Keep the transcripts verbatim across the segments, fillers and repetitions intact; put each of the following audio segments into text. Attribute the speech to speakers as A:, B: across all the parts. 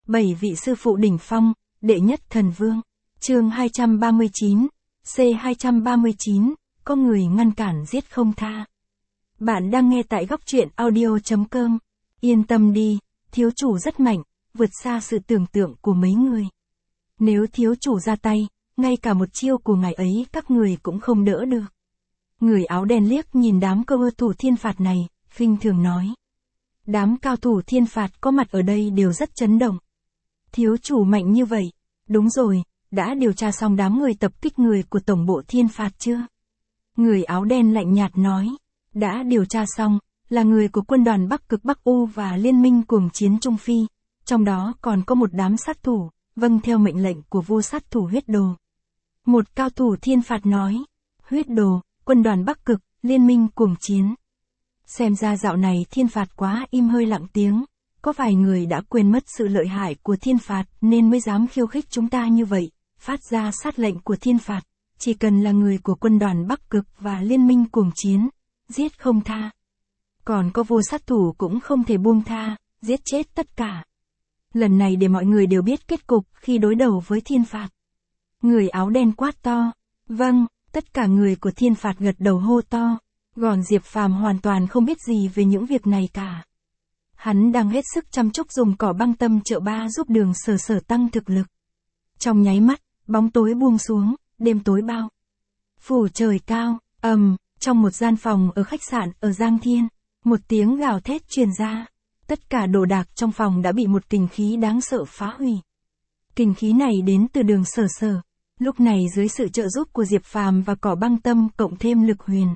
A: Bảy vị sư phụ đỉnh phong, đệ nhất thần vương. Chương hai trăm ba mươi chín, C hai trăm ba mươi chín, có người ngăn cản giết không tha. Bạn đang nghe tại góc truyện audio.com. Yên tâm đi, thiếu chủ rất mạnh, vượt xa sự tưởng tượng của mấy người. Nếu thiếu chủ ra tay, ngay cả một chiêu của ngài ấy các người cũng không đỡ được. Người áo đen liếc nhìn đám cao thủ thiên phạt này, khinh thường nói. Đám cao thủ thiên phạt có mặt ở đây đều rất chấn động. Thiếu chủ mạnh như vậy, đúng rồi, đã điều tra xong đám người tập kích người của tổng bộ thiên phạt chưa? Người áo đen lạnh nhạt nói, đã điều tra xong, là người của quân đoàn Bắc Cực Bắc U và Liên minh cuồng chiến Trung Phi, trong đó còn có một đám sát thủ, vâng theo mệnh lệnh của vua sát thủ huyết đồ. Một cao thủ thiên phạt nói, huyết đồ, quân đoàn Bắc Cực, Liên minh cuồng chiến. Xem ra dạo này thiên phạt quá im hơi lặng tiếng, có vài người đã quên mất sự lợi hại của thiên phạt nên mới dám khiêu khích chúng ta như vậy, phát ra sát lệnh của thiên phạt, chỉ cần là người của quân đoàn Bắc Cực và Liên minh cuồng chiến, giết không tha. Còn có vô sát thủ cũng không thể buông tha, giết chết tất cả. Lần này để mọi người đều biết kết cục khi đối đầu với thiên phạt. Người áo đen quát to, vâng, tất cả người của thiên phạt gật đầu hô to, còn Diệp Phàm hoàn toàn không biết gì về những việc này cả. Hắn đang hết sức chăm chút dùng cỏ băng tâm trợ ba giúp Đường Sở Sở tăng thực lực. Trong nháy mắt, bóng tối buông xuống, đêm tối bao. Phủ trời cao, ầm, trong một gian phòng ở khách sạn ở Giang Thiên, một tiếng gào thét truyền ra. Tất cả đồ đạc trong phòng đã bị một kình khí đáng sợ phá hủy. Kình khí này đến từ Đường Sở Sở, lúc này dưới sự trợ giúp của Diệp Phàm và cỏ băng tâm cộng thêm lực huyền.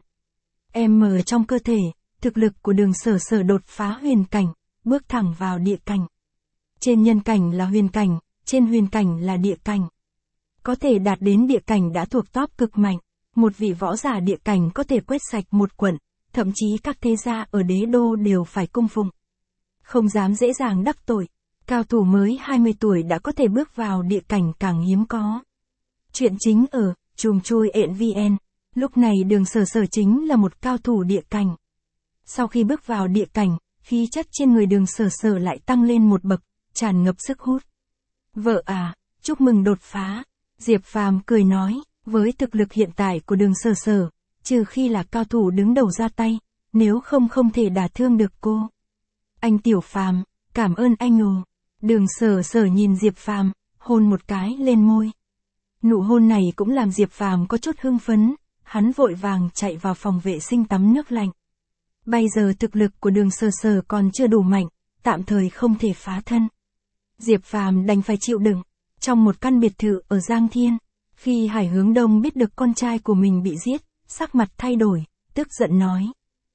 A: Em ở trong cơ thể, thực lực của Đường Sở Sở đột phá huyền cảnh, bước thẳng vào địa cảnh. Trên nhân cảnh là huyền cảnh, trên huyền cảnh là địa cảnh. Có thể đạt đến địa cảnh đã thuộc top cực mạnh, một vị võ giả địa cảnh có thể quét sạch một quận, thậm chí các thế gia ở đế đô đều phải cung phụng. Không dám dễ dàng đắc tội, cao thủ mới hai mươi tuổi đã có thể bước vào địa cảnh càng hiếm có. Chuyện chính ở, chùm chui ện vn, lúc này Đường Sở Sở chính là một cao thủ địa cảnh. Sau khi bước vào địa cảnh, khí chất trên người Đường Sở Sở lại tăng lên một bậc, tràn ngập sức hút. Vợ à, chúc mừng đột phá, Diệp Phàm cười nói, với thực lực hiện tại của Đường Sở Sở, trừ khi là cao thủ đứng đầu ra tay, nếu không không thể đả thương được cô. Anh Tiểu Phàm, cảm ơn anh ồ. Đường Sở Sở nhìn Diệp Phàm, hôn một cái lên môi. Nụ hôn này cũng làm Diệp Phàm có chút hưng phấn, hắn vội vàng chạy vào phòng vệ sinh tắm nước lạnh. Bây giờ thực lực của Đường Sở Sở còn chưa đủ mạnh, tạm thời không thể phá thân. Diệp Phàm đành phải chịu đựng, trong một căn biệt thự ở Giang Thiên, khi Hải Hướng Đông biết được con trai của mình bị giết, sắc mặt thay đổi, tức giận nói.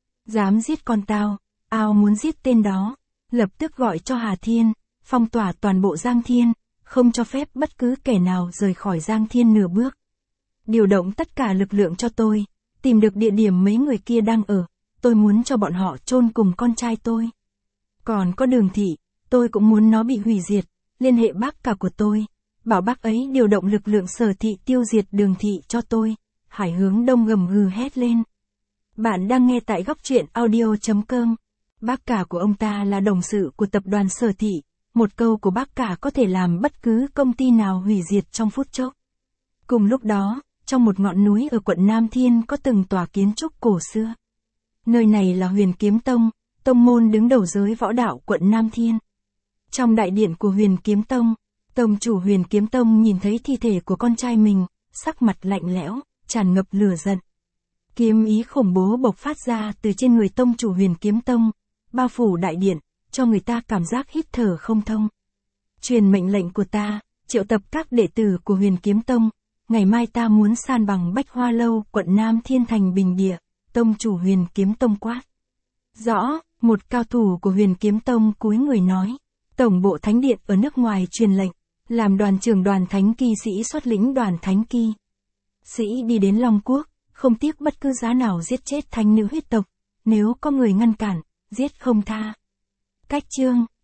A: Dám giết con tao, ao muốn giết tên đó, lập tức gọi cho Hà Thiên, phong tỏa toàn bộ Giang Thiên, không cho phép bất cứ kẻ nào rời khỏi Giang Thiên nửa bước. Điều động tất cả lực lượng cho tôi, tìm được địa điểm mấy người kia đang ở, tôi muốn cho bọn họ chôn cùng con trai tôi. Còn có Đường Thị, tôi cũng muốn nó bị hủy diệt, liên hệ bác cả của tôi, bảo bác ấy điều động lực lượng Sở Thị tiêu diệt Đường Thị cho tôi. Hải Hướng Đông gầm gừ hét lên. Bạn đang nghe tại góc truyện audio.com. Bác cả của ông ta là đồng sự của tập đoàn Sở Thị, một câu của bác cả có thể làm bất cứ công ty nào hủy diệt trong phút chốc. Cùng lúc đó, trong một ngọn núi ở quận Nam Thiên có từng tòa kiến trúc cổ xưa. Nơi này là Huyền Kiếm Tông, tông môn đứng đầu giới võ đạo quận Nam Thiên. Trong đại điện của Huyền Kiếm Tông, tông chủ Huyền Kiếm Tông nhìn thấy thi thể của con trai mình, sắc mặt lạnh lẽo, tràn ngập lửa giận. Kiếm ý khủng bố bộc phát ra từ trên người tông chủ Huyền Kiếm Tông, bao phủ đại điện, cho người ta cảm giác hít thở không thông. Truyền mệnh lệnh của ta, triệu tập các đệ tử của Huyền Kiếm Tông, ngày mai ta muốn san bằng Bách Hoa Lâu quận Nam Thiên thành bình địa, tông chủ Huyền Kiếm Tông quát. Rõ, một cao thủ của Huyền Kiếm Tông cúi người nói, tổng bộ thánh điện ở nước ngoài truyền lệnh, làm đoàn trưởng đoàn thánh kỳ sĩ xuất lĩnh đoàn thánh kỳ sĩ đi đến Long Quốc, không tiếc bất cứ giá nào giết chết thánh nữ huyết tộc, nếu có người ngăn cản, giết không tha. Cách chương